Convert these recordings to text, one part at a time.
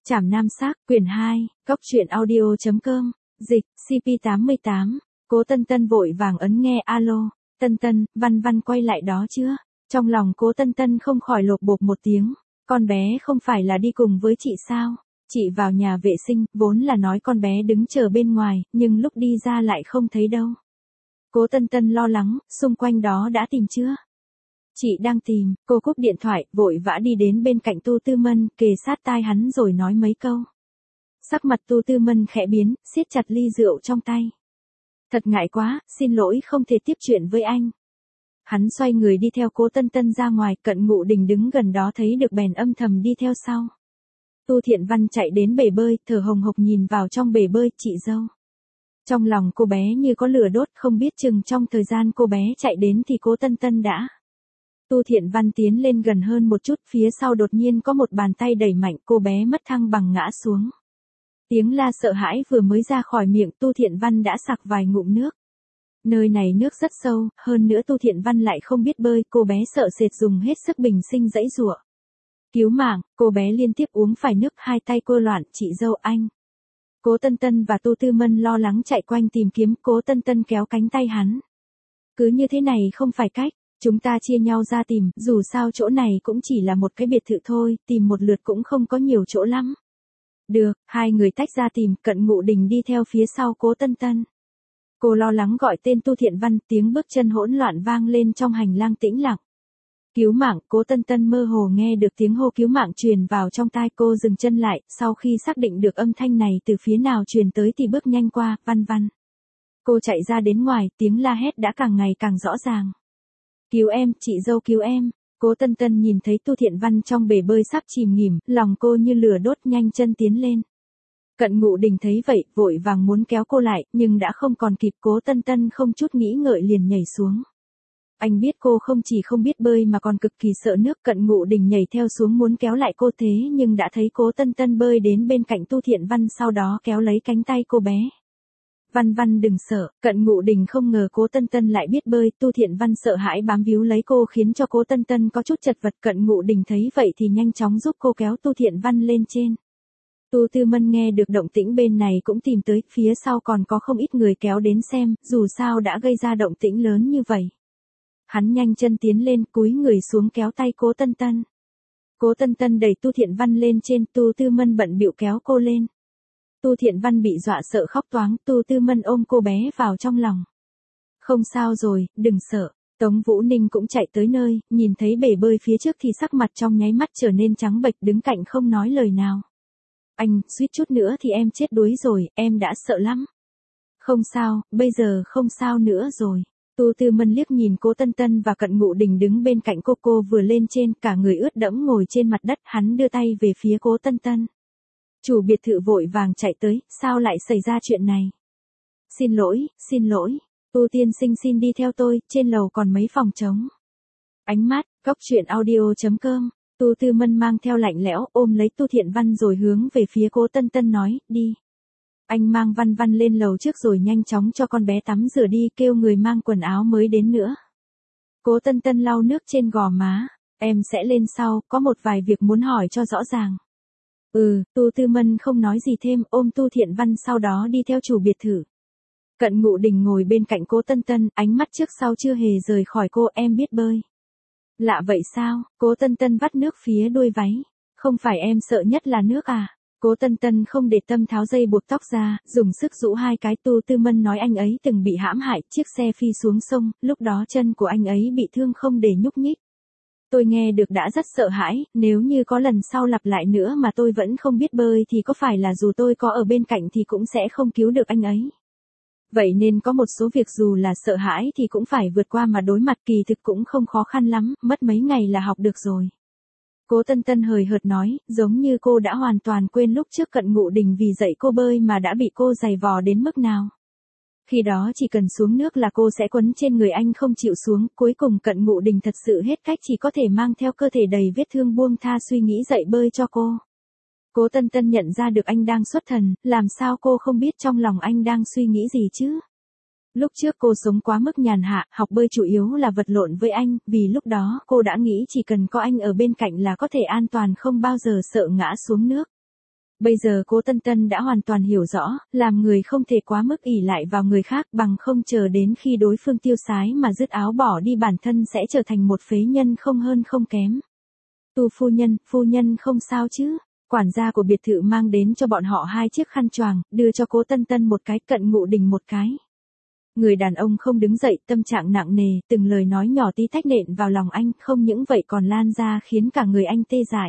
Trảm Nam Xác, quyển 2, Cóc truyện audio.com, dịch, CP88, Cố Tân Tân vội vàng ấn nghe alo, Tân Tân, Văn Văn quay lại đó chưa? Trong lòng Cố Tân Tân không khỏi lột bột một tiếng, con bé không phải là đi cùng với chị sao? Chị vào nhà vệ sinh, vốn là nói con bé đứng chờ bên ngoài, nhưng lúc đi ra lại không thấy đâu. Cố Tân Tân lo lắng, xung quanh đó đã tìm chưa? Chị đang tìm, cô cúp điện thoại, vội vã đi đến bên cạnh Tu Tư Mân, kề sát tai hắn rồi nói mấy câu. Sắc mặt Tu Tư Mân khẽ biến, siết chặt ly rượu trong tay. Thật ngại quá, xin lỗi không thể tiếp chuyện với anh. Hắn xoay người đi theo Cố Tân Tân ra ngoài, Cận Ngụ Đình đứng gần đó thấy được bèn âm thầm đi theo sau. Tu Thiện Văn chạy đến bể bơi, thở hồng hộc nhìn vào trong bể bơi, chị dâu. Trong lòng cô bé như có lửa đốt, không biết chừng trong thời gian cô bé chạy đến thì Cố Tân Tân đã. Tu Thiện Văn tiến lên gần hơn một chút, phía sau đột nhiên có một bàn tay đẩy mạnh, cô bé mất thăng bằng ngã xuống. Tiếng la sợ hãi vừa mới ra khỏi miệng, Tu Thiện Văn đã sặc vài ngụm nước. Nơi này nước rất sâu, hơn nữa Tu Thiện Văn lại không biết bơi, cô bé sợ sệt dùng hết sức bình sinh giãy giụa. Cứu mạng, cô bé liên tiếp uống phải nước, hai tay cô loạn, chị dâu anh. Cố Tân Tân và Tu Tư Mân lo lắng chạy quanh tìm kiếm, Cố Tân Tân kéo cánh tay hắn. Cứ như thế này không phải cách, chúng ta chia nhau ra tìm, dù sao chỗ này cũng chỉ là một cái biệt thự thôi, tìm một lượt cũng không có nhiều chỗ lắm. Được, hai người tách ra tìm, Cận Ngụ Đình đi theo phía sau Cố Tân Tân. Cô lo lắng gọi tên Tu Thiện Văn, tiếng bước chân hỗn loạn vang lên trong hành lang tĩnh lặng. Cứu mạng, Cố Tân Tân mơ hồ nghe được tiếng hô cứu mạng truyền vào trong tai, cô dừng chân lại, sau khi xác định được âm thanh này từ phía nào truyền tới thì bước nhanh qua, Văn Văn. Cô chạy ra đến ngoài, tiếng la hét đã càng ngày càng rõ ràng. Cứu em, chị dâu cứu em. Cố Tân Tân nhìn thấy Tu Thiện Văn trong bể bơi sắp chìm nghỉm, lòng cô như lửa đốt, nhanh chân tiến lên. Cận Ngụ Đình thấy vậy, vội vàng muốn kéo cô lại, nhưng đã không còn kịp, Cố Tân Tân không chút nghĩ ngợi liền nhảy xuống. Anh biết cô không chỉ không biết bơi mà còn cực kỳ sợ nước, Cận Ngụ Đình nhảy theo xuống muốn kéo lại cô, thế nhưng đã thấy Cố Tân Tân bơi đến bên cạnh Tu Thiện Văn, sau đó kéo lấy cánh tay cô bé. Văn Văn đừng sợ, Cận Ngụ Đình không ngờ Cố Tân Tân lại biết bơi, Tu Thiện Văn sợ hãi bám víu lấy cô khiến cho Cố Tân Tân có chút chật vật, Cận Ngụ Đình thấy vậy thì nhanh chóng giúp cô kéo Tu Thiện Văn lên trên. Tu Tư Mân nghe được động tĩnh bên này cũng tìm tới, phía sau còn có không ít người kéo đến xem, dù sao đã gây ra động tĩnh lớn như vậy. Hắn nhanh chân tiến lên, cúi người xuống kéo tay Cố Tân Tân. Cố Tân Tân đẩy Tu Thiện Văn lên trên, Tu Tư Mân bận bịu kéo cô lên. Tu Thiện Văn bị dọa sợ khóc toáng, Tu Tư Mân ôm cô bé vào trong lòng. Không sao rồi, đừng sợ. Tống Vũ Ninh cũng chạy tới nơi, nhìn thấy bể bơi phía trước thì sắc mặt trong nháy mắt trở nên trắng bệch, đứng cạnh không nói lời nào. Anh, suýt chút nữa thì em chết đuối rồi, em đã sợ lắm. Không sao, bây giờ không sao nữa rồi. Tu Tư Mân liếc nhìn Cố Tân Tân và Cận Ngụ Đình đứng bên cạnh cô vừa lên trên, cả người ướt đẫm ngồi trên mặt đất, hắn đưa tay về phía Cố Tân Tân. Chủ biệt thự vội vàng chạy tới, sao lại xảy ra chuyện này? Xin lỗi, Tu tiên sinh xin đi theo tôi, trên lầu còn mấy phòng trống. Ánh mắt, Cóc truyện audio.com, Tu Tư Mân mang theo lạnh lẽo, ôm lấy Tu Thiện Văn rồi hướng về phía Cố Tân Tân nói, đi. Anh mang Văn Văn lên lầu trước rồi nhanh chóng cho con bé tắm rửa đi, kêu người mang quần áo mới đến nữa. Cố Tân Tân lau nước trên gò má, em sẽ lên sau, có một vài việc muốn hỏi cho rõ ràng. Tu Tư Mân không nói gì thêm, ôm Tu Thiện Văn sau đó đi theo chủ biệt thự. Cận Ngụ Đình ngồi bên cạnh Cố Tân Tân, ánh mắt trước sau chưa hề rời khỏi cô, em biết bơi. Lạ vậy sao? Cố Tân Tân vắt nước phía đuôi váy. Không phải em sợ nhất là nước à? Cố Tân Tân không để tâm tháo dây buộc tóc ra, dùng sức rũ hai cái. Tu Tư Mân nói anh ấy từng bị hãm hại, chiếc xe phi xuống sông, lúc đó chân của anh ấy bị thương không để nhúc nhích. Tôi nghe được đã rất sợ hãi, nếu như có lần sau lặp lại nữa mà tôi vẫn không biết bơi thì có phải là dù tôi có ở bên cạnh thì cũng sẽ không cứu được anh ấy. Vậy nên có một số việc dù là sợ hãi thì cũng phải vượt qua mà đối mặt, kỳ thực cũng không khó khăn lắm, mất mấy ngày là học được rồi. Cố Tân Tân hời hợt nói, giống như cô đã hoàn toàn quên lúc trước Cận Ngụ Đình vì dạy cô bơi mà đã bị cô giày vò đến mức nào. Khi đó chỉ cần xuống nước là cô sẽ quấn trên người anh không chịu xuống, cuối cùng Cận Ngụ Đình thật sự hết cách chỉ có thể mang theo cơ thể đầy vết thương buông tha suy nghĩ dạy bơi cho cô. Cố Tân Tân nhận ra được anh đang xuất thần, làm sao cô không biết trong lòng anh đang suy nghĩ gì chứ? Lúc trước cô sống quá mức nhàn hạ, học bơi chủ yếu là vật lộn với anh, vì lúc đó cô đã nghĩ chỉ cần có anh ở bên cạnh là có thể an toàn, không bao giờ sợ ngã xuống nước. Bây giờ Cố Tân Tân đã hoàn toàn hiểu rõ, làm người không thể quá mức ỷ lại vào người khác bằng không chờ đến khi đối phương tiêu sái mà dứt áo bỏ đi bản thân sẽ trở thành một phế nhân không hơn không kém. Tu phu nhân không sao chứ? Quản gia của biệt thự mang đến cho bọn họ 2 chiếc khăn choàng, đưa cho Cố Tân Tân một cái, Cận Ngụ Đình một cái. Người đàn ông không đứng dậy, tâm trạng nặng nề, từng lời nói nhỏ tí tách nện vào lòng anh, không những vậy còn lan ra khiến cả người anh tê dại.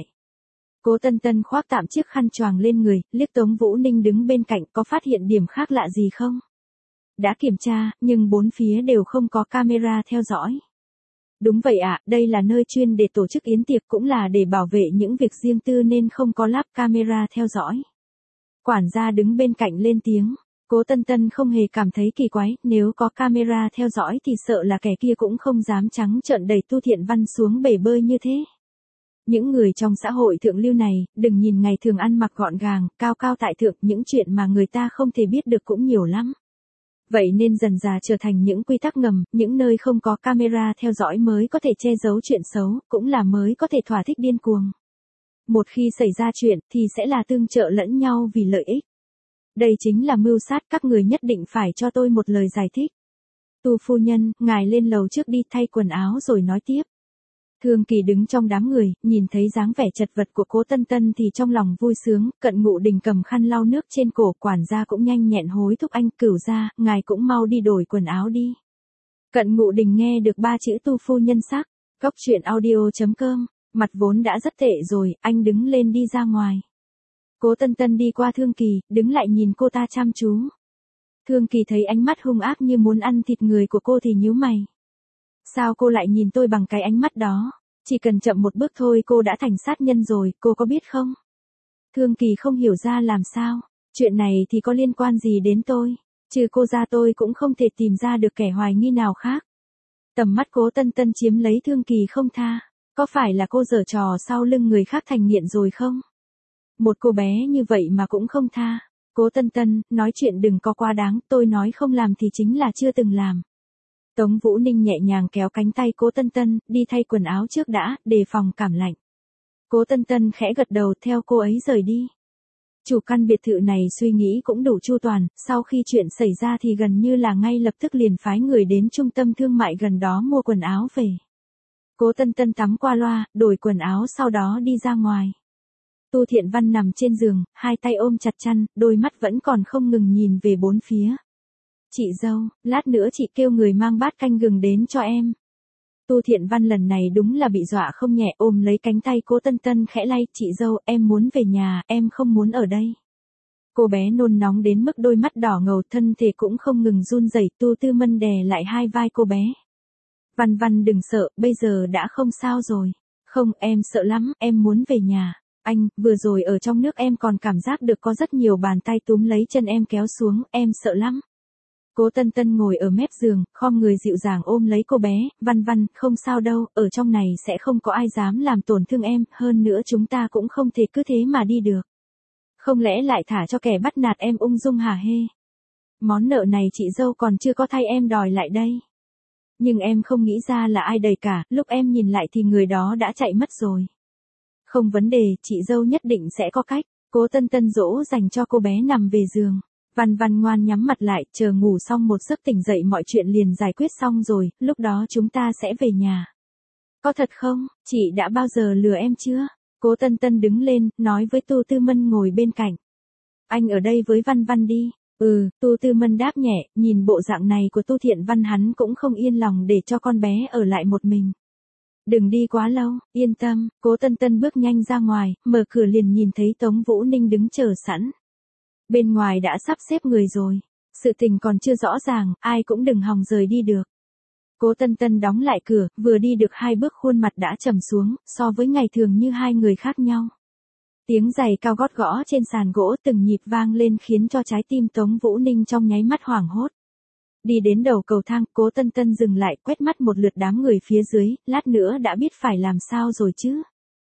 Cố Tân Tân khoác tạm chiếc khăn choàng lên người, liếc Tống Vũ Ninh đứng bên cạnh, có phát hiện điểm khác lạ gì không? Đã kiểm tra, nhưng 4 phía đều không có camera theo dõi. Đúng vậy ạ, đây là nơi chuyên để tổ chức yến tiệc cũng là để bảo vệ những việc riêng tư nên không có lắp camera theo dõi. Quản gia đứng bên cạnh lên tiếng. Cố Tân Tân không hề cảm thấy kỳ quái, nếu có camera theo dõi thì sợ là kẻ kia cũng không dám trắng trợn đẩy Tu Thiện Văn xuống bể bơi như thế. Những người trong xã hội thượng lưu này, đừng nhìn ngày thường ăn mặc gọn gàng, cao cao tại thượng, những chuyện mà người ta không thể biết được cũng nhiều lắm. Vậy nên dần dà trở thành những quy tắc ngầm, những nơi không có camera theo dõi mới có thể che giấu chuyện xấu, cũng là mới có thể thỏa thích điên cuồng. Một khi xảy ra chuyện thì sẽ là tương trợ lẫn nhau vì lợi ích. Đây chính là mưu sát, các người nhất định phải cho tôi một lời giải thích. Tu phu nhân, ngài lên lầu trước đi thay quần áo rồi nói tiếp. Thương Kỳ đứng trong đám người, nhìn thấy dáng vẻ chật vật của Cố Tân Tân thì trong lòng vui sướng, Cận Ngụ Đình cầm khăn lau nước trên cổ, quản gia cũng nhanh nhẹn hối thúc anh, Cửu gia, ngài cũng mau đi đổi quần áo đi. Cận Ngụ Đình nghe được 3 chữ tu phu nhân sắc, góc truyện audio.com, mặt vốn đã rất tệ rồi, anh đứng lên đi ra ngoài. Cố Tân Tân đi qua Thương Kỳ, đứng lại nhìn cô ta chăm chú. Thương Kỳ thấy ánh mắt hung ác như muốn ăn thịt người của cô thì nhíu mày. Sao cô lại nhìn tôi bằng cái ánh mắt đó? Chỉ cần chậm một bước thôi cô đã thành sát nhân rồi, cô có biết không? Thương Kỳ không hiểu ra làm sao. Chuyện này thì có liên quan gì đến tôi? Trừ cô ra tôi cũng không thể tìm ra được kẻ hoài nghi nào khác. Tầm mắt Cố Tân Tân chiếm lấy Thương Kỳ không tha. Có phải là cô giở trò sau lưng người khác thành nghiện rồi không? Một cô bé như vậy mà cũng không tha. Cố Tân Tân, nói chuyện đừng có quá đáng, tôi nói không làm thì chính là chưa từng làm. Tống Vũ Ninh nhẹ nhàng kéo cánh tay Cố Tân Tân, đi thay quần áo trước đã, đề phòng cảm lạnh. Cố Tân Tân khẽ gật đầu theo cô ấy rời đi. Chủ căn biệt thự này suy nghĩ cũng đủ chu toàn, sau khi chuyện xảy ra thì gần như là ngay lập tức liền phái người đến trung tâm thương mại gần đó mua quần áo về. Cố Tân Tân tắm qua loa, đổi quần áo sau đó đi ra ngoài. Tu Thiện Văn nằm trên giường, 2 tay ôm chặt chăn, đôi mắt vẫn còn không ngừng nhìn về 4 phía. Chị dâu, lát nữa chị kêu người mang bát canh gừng đến cho em. Tu Thiện Văn lần này đúng là bị dọa không nhẹ, ôm lấy cánh tay Cố Tân Tân khẽ lay, chị dâu, em muốn về nhà, em không muốn ở đây. Cô bé nôn nóng đến mức đôi mắt đỏ ngầu, thân thể cũng không ngừng run rẩy. Tu Tư Mân đè lại hai vai cô bé. Văn Văn đừng sợ, bây giờ đã không sao rồi. Không, em sợ lắm, em muốn về nhà. Anh, vừa rồi ở trong nước em còn cảm giác được có rất nhiều bàn tay túm lấy chân em kéo xuống, em sợ lắm. Cố Tân Tân ngồi ở mép giường, khom người dịu dàng ôm lấy cô bé, Văn Văn, không sao đâu, ở trong này sẽ không có ai dám làm tổn thương em, hơn nữa chúng ta cũng không thể cứ thế mà đi được. Không lẽ lại thả cho kẻ bắt nạt em ung dung hả hê? Món nợ này chị dâu còn chưa có thay em đòi lại đây. Nhưng em không nghĩ ra là ai đẩy cả, lúc em nhìn lại thì người đó đã chạy mất rồi. Không vấn đề, chị dâu nhất định sẽ có cách. Cố Tân Tân dỗ dành cho cô bé nằm về giường. Văn Văn ngoan nhắm mặt lại, chờ ngủ xong một giấc tỉnh dậy mọi chuyện liền giải quyết xong rồi, lúc đó chúng ta sẽ về nhà. Có thật không, chị đã bao giờ lừa em chưa? Cố Tân Tân đứng lên, nói với Tu Tư Mân ngồi bên cạnh. Anh ở đây với Văn Văn đi. Tu Tư Mân đáp nhẹ, nhìn bộ dạng này của Tu Thiện Văn hắn cũng không yên lòng để cho con bé ở lại một mình. Đừng đi quá lâu, yên tâm, Cố Tân Tân bước nhanh ra ngoài, mở cửa liền nhìn thấy Tống Vũ Ninh đứng chờ sẵn. Bên ngoài đã sắp xếp người rồi. Sự tình còn chưa rõ ràng, ai cũng đừng hòng rời đi được. Cố Tân Tân đóng lại cửa, vừa đi được 2 bước khuôn mặt đã trầm xuống, so với ngày thường như 2 người khác nhau. Tiếng giày cao gót gõ trên sàn gỗ từng nhịp vang lên khiến cho trái tim Tống Vũ Ninh trong nháy mắt hoảng hốt. Đi đến đầu cầu thang, Cố Tân Tân dừng lại, quét mắt một lượt đám người phía dưới, lát nữa đã biết phải làm sao rồi chứ.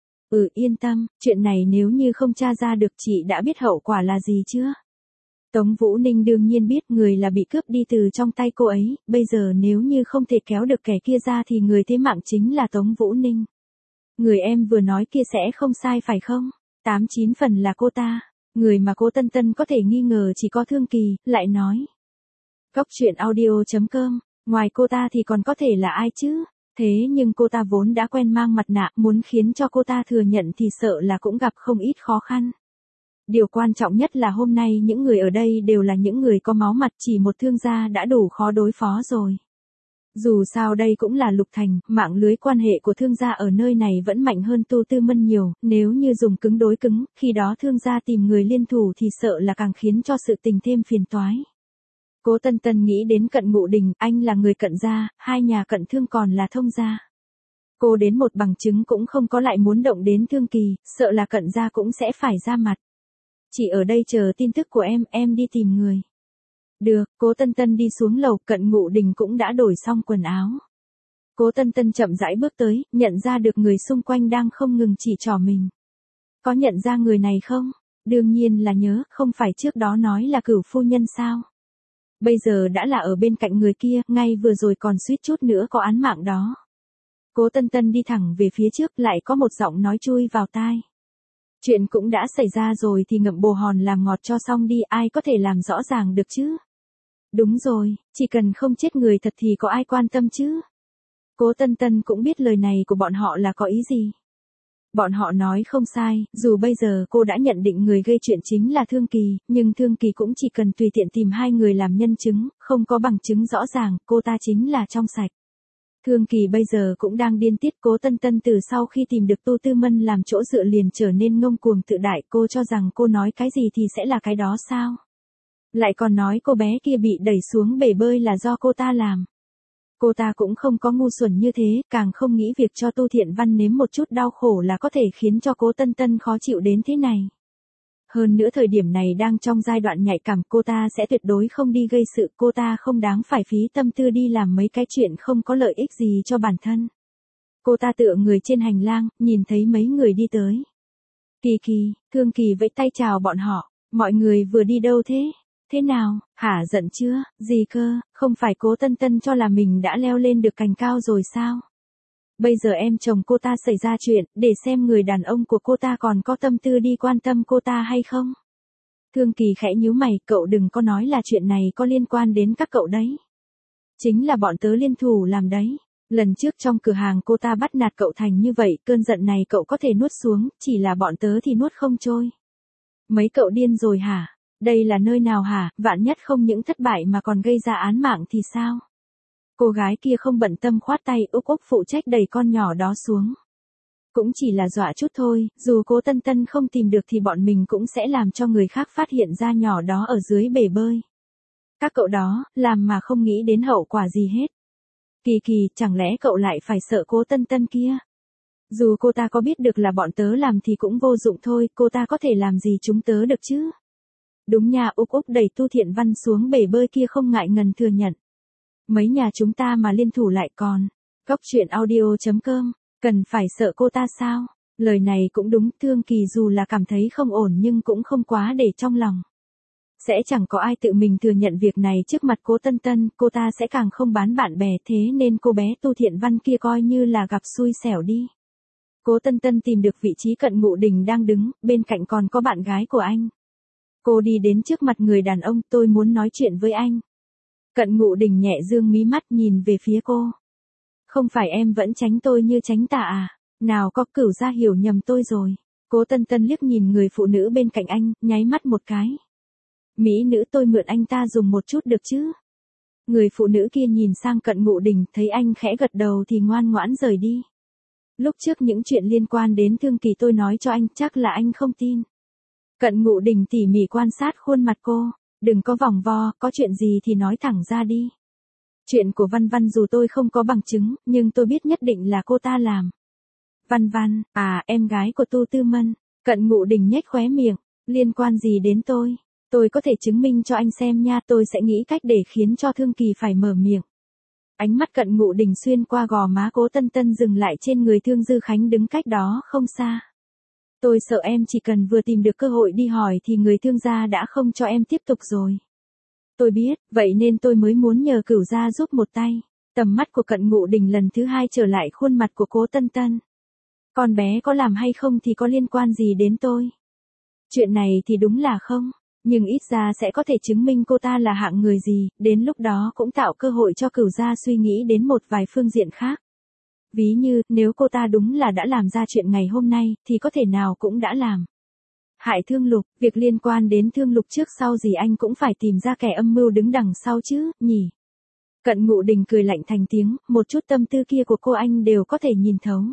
Yên tâm, chuyện này nếu như không tra ra được chị đã biết hậu quả là gì chưa? Tống Vũ Ninh đương nhiên biết người là bị cướp đi từ trong tay cô ấy, bây giờ nếu như không thể kéo được kẻ kia ra thì người thế mạng chính là Tống Vũ Ninh. Người em vừa nói kia sẽ không sai phải không? 89 phần là cô ta. Người mà cố Tân Tân có thể nghi ngờ chỉ có Thương Kỳ, lại nói. Cốc truyện audio.com, ngoài cô ta thì còn có thể là ai chứ? Thế nhưng cô ta vốn đã quen mang mặt nạ, muốn khiến cho cô ta thừa nhận thì sợ là cũng gặp không ít khó khăn. Điều quan trọng nhất là hôm nay những người ở đây đều là những người có máu mặt, chỉ một Thương gia đã đủ khó đối phó rồi. Dù sao đây cũng là Lục Thành, mạng lưới quan hệ của Thương gia ở nơi này vẫn mạnh hơn Tu Tư Mân nhiều, nếu như dùng cứng đối cứng, khi đó Thương gia tìm người liên thủ thì sợ là càng khiến cho sự tình thêm phiền toái. Cố Tân Tân nghĩ đến Cận Ngụ Đình, anh là người Cận gia, hai nhà Cận Thương còn là thông gia. Cô đến một bằng chứng cũng không có, lại muốn động đến Thương Kỳ, sợ là Cận gia cũng sẽ phải ra mặt. Chỉ ở đây chờ tin tức của em đi tìm người. Được, Cố Tân Tân đi xuống lầu, Cận Ngụ Đình cũng đã đổi xong quần áo. Cố Tân Tân chậm rãi bước tới, nhận ra được người xung quanh đang không ngừng chỉ trỏ mình. Có nhận ra người này không? Đương nhiên là nhớ, không phải trước đó nói là Cửu phu nhân sao? Bây giờ đã là ở bên cạnh người kia, ngay vừa rồi còn suýt chút nữa có án mạng đó. Cố Tân Tân đi thẳng về phía trước, lại có một giọng nói chui vào tai. Chuyện cũng đã xảy ra rồi thì ngậm bồ hòn làm ngọt cho xong đi, ai có thể làm rõ ràng được chứ? Đúng rồi, chỉ cần không chết người thật thì có ai quan tâm chứ? Cố Tân Tân cũng biết lời này của bọn họ là có ý gì. Bọn họ nói không sai, dù bây giờ cô đã nhận định người gây chuyện chính là Thương Kỳ, nhưng Thương Kỳ cũng chỉ cần tùy tiện tìm hai người làm nhân chứng, không có bằng chứng rõ ràng, cô ta chính là trong sạch. Thương Kỳ bây giờ cũng đang điên tiết. Cố Tân Tân từ sau khi tìm được Tu Tư Mân làm chỗ dựa liền trở nên ngông cuồng tự đại, cô cho rằng cô nói cái gì thì sẽ là cái đó sao? Lại còn nói cô bé kia bị đẩy xuống bể bơi là do cô ta làm. Cô ta cũng không có ngu xuẩn như thế, càng không nghĩ việc cho Tu Thiện Văn nếm một chút đau khổ là có thể khiến cho Cố Tân Tân khó chịu đến thế này. Hơn nữa thời điểm này đang trong giai đoạn nhạy cảm, cô ta sẽ tuyệt đối không đi gây sự, cô ta không đáng phải phí tâm tư đi làm mấy cái chuyện không có lợi ích gì cho bản thân. Cô ta tựa người trên hành lang, nhìn thấy mấy người đi tới. Kỳ Kỳ, Thương Kỳ vẫy tay chào bọn họ, mọi người vừa đi đâu thế? Thế nào, hả, giận chưa? Gì cơ, không phải Cố Tân Tân cho là mình đã leo lên được cành cao rồi sao? Bây giờ em chồng cô ta xảy ra chuyện, để xem người đàn ông của cô ta còn có tâm tư đi quan tâm cô ta hay không? Thương Kỳ khẽ nhíu mày, cậu đừng có nói là chuyện này có liên quan đến các cậu đấy. Chính là bọn tớ liên thủ làm đấy. Lần trước trong cửa hàng cô ta bắt nạt cậu thành như vậy, cơn giận này cậu có thể nuốt xuống, chỉ là bọn tớ thì nuốt không trôi. Mấy cậu điên rồi hả? Đây là nơi nào hả? Vạn nhất không những thất bại mà còn gây ra án mạng thì sao? Cô gái kia không bận tâm khoát tay, Úc Úc phụ trách đẩy con nhỏ đó xuống. Cũng chỉ là dọa chút thôi, dù Cố Tân Tân không tìm được thì bọn mình cũng sẽ làm cho người khác phát hiện ra nhỏ đó ở dưới bể bơi. Các cậu đó, làm mà không nghĩ đến hậu quả gì hết. Kỳ Kỳ, chẳng lẽ cậu lại phải sợ Cố Tân Tân kia? Dù cô ta có biết được là bọn tớ làm thì cũng vô dụng thôi, cô ta có thể làm gì chúng tớ được chứ? Đúng nha, Úc Úc đẩy Tu Thiện Văn xuống bể bơi kia không ngại ngần thừa nhận. Mấy nhà chúng ta mà liên thủ lại còn. Cốc truyện audio.com, cần phải sợ cô ta sao? Lời này cũng đúng, Thương Kỳ dù là cảm thấy không ổn nhưng cũng không quá để trong lòng. Sẽ chẳng có ai tự mình thừa nhận việc này trước mặt Cố Tân Tân, cô ta sẽ càng không bán bạn bè, thế nên cô bé Tu Thiện Văn kia coi như là gặp xui xẻo đi. Cố Tân Tân tìm được vị trí Cận Ngụ Đình đang đứng, bên cạnh còn có bạn gái của anh. Cô đi đến trước mặt người đàn ông, tôi muốn nói chuyện với anh. Cận Ngụ Đình nhẹ dương mí mắt nhìn về phía cô. Không phải em vẫn tránh tôi như tránh tà à? Nào có, Cửu gia hiểu nhầm tôi rồi. Cố Tân Tân liếc nhìn người phụ nữ bên cạnh anh, nháy mắt một cái. Mỹ nữ, tôi mượn anh ta dùng một chút được chứ? Người phụ nữ kia nhìn sang Cận Ngụ Đình, thấy anh khẽ gật đầu thì ngoan ngoãn rời đi. Lúc trước những chuyện liên quan đến Thương Kỳ tôi nói cho anh, chắc là anh không tin. Cận Ngụ Đình tỉ mỉ quan sát khuôn mặt cô. Đừng có vòng vo, có chuyện gì thì nói thẳng ra đi. Chuyện của Văn Văn dù tôi không có bằng chứng, nhưng tôi biết nhất định là cô ta làm. Văn Văn, à, em gái của Tu Tư Mân. Cận Ngụ Đình nhếch khóe miệng. Liên quan gì đến tôi? Tôi có thể chứng minh cho anh xem nha, tôi sẽ nghĩ cách để khiến cho Thương Kỳ phải mở miệng. Ánh mắt Cận Ngụ Đình xuyên qua gò má Cố Tân Tân dừng lại trên người Thương Dư Khánh đứng cách đó không xa. Tôi sợ em chỉ cần vừa tìm được cơ hội đi hỏi thì người Thương gia đã không cho em tiếp tục rồi. Tôi biết, vậy nên tôi mới muốn nhờ Cửu gia giúp một tay. Tầm mắt của Cận Ngụ Đình lần thứ hai trở lại khuôn mặt của Cố Tân Tân. Con bé có làm hay không thì có liên quan gì đến tôi? Chuyện này thì đúng là không, nhưng ít ra sẽ có thể chứng minh cô ta là hạng người gì, đến lúc đó cũng tạo cơ hội cho Cửu gia suy nghĩ đến một vài phương diện khác. Ví như, nếu cô ta đúng là đã làm ra chuyện ngày hôm nay, thì có thể nào cũng đã làm. Hại Thương Lục, việc liên quan đến Thương Lục trước sau gì anh cũng phải tìm ra kẻ âm mưu đứng đằng sau chứ, nhỉ? Cận Ngụ Đình cười lạnh thành tiếng, một chút tâm tư kia của cô anh đều có thể nhìn thấu.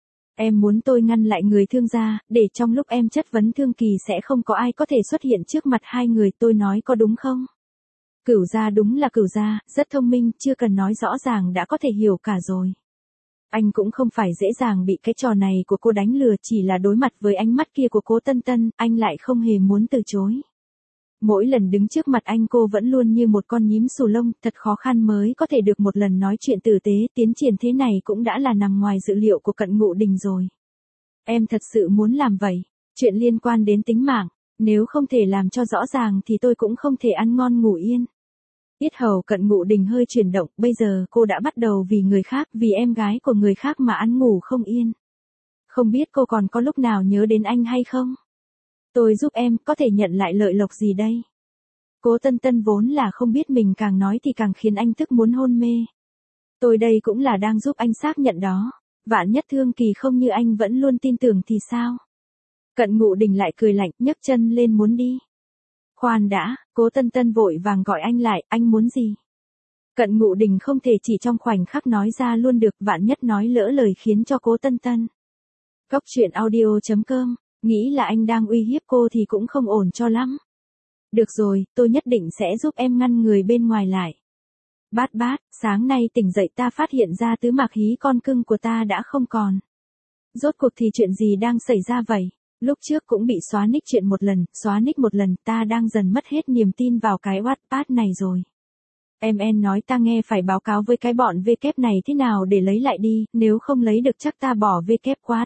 Em muốn tôi ngăn lại người Thương gia, để trong lúc em chất vấn Thương Kỳ sẽ không có ai có thể xuất hiện trước mặt hai người, tôi nói có đúng không? Cửu gia đúng là Cửu gia, rất thông minh, chưa cần nói rõ ràng đã có thể hiểu cả rồi. Anh cũng không phải dễ dàng bị cái trò này của cô đánh lừa, chỉ là đối mặt với ánh mắt kia của Cố Tân Tân, anh lại không hề muốn từ chối. Mỗi lần đứng trước mặt anh cô vẫn luôn như một con nhím xù lông, thật khó khăn mới có thể được một lần nói chuyện tử tế, tiến triển thế này cũng đã là nằm ngoài dự liệu của Cận Ngụ Đình rồi. Em thật sự muốn làm vậy, chuyện liên quan đến tính mạng, nếu không thể làm cho rõ ràng thì tôi cũng không thể ăn ngon ngủ yên. Yết hầu Cận Ngụ Đình hơi chuyển động, bây giờ cô đã bắt đầu vì người khác, vì em gái của người khác mà ăn ngủ không yên. Không biết cô còn có lúc nào nhớ đến anh hay không? Tôi giúp em, có thể nhận lại lợi lộc gì đây? Cố Tân Tân vốn là không biết mình càng nói thì càng khiến anh tức muốn hôn mê. Tôi đây cũng là đang giúp anh xác nhận đó. Vạn nhất Thương Kỳ không như anh vẫn luôn tin tưởng thì sao? Cận Ngụ Đình lại cười lạnh, nhấc chân lên muốn đi. Khoan đã, Cố Tân Tân vội vàng gọi anh lại, anh muốn gì? Cận Ngụ Đình không thể chỉ trong khoảnh khắc nói ra luôn được, vạn nhất nói lỡ lời khiến cho Cố Tân Tân. Cốc truyện audio.com, nghĩ là anh đang uy hiếp cô thì cũng không ổn cho lắm. Được rồi, tôi nhất định sẽ giúp em ngăn người bên ngoài lại. Bát bát, sáng nay tỉnh dậy ta phát hiện ra tứ mạc hí con cưng của ta đã không còn. Rốt cuộc thì chuyện gì đang xảy ra vậy? Lúc trước cũng bị xóa nick chuyện một lần, ta đang dần mất hết niềm tin vào cái Wattpad này rồi. Em nói ta nghe phải báo cáo với cái bọn W này thế nào để lấy lại đi, nếu không lấy được chắc ta bỏ W quá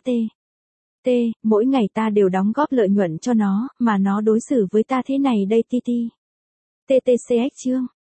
mỗi ngày ta đều đóng góp lợi nhuận cho nó, mà nó đối xử với ta thế này đây TTCX chương.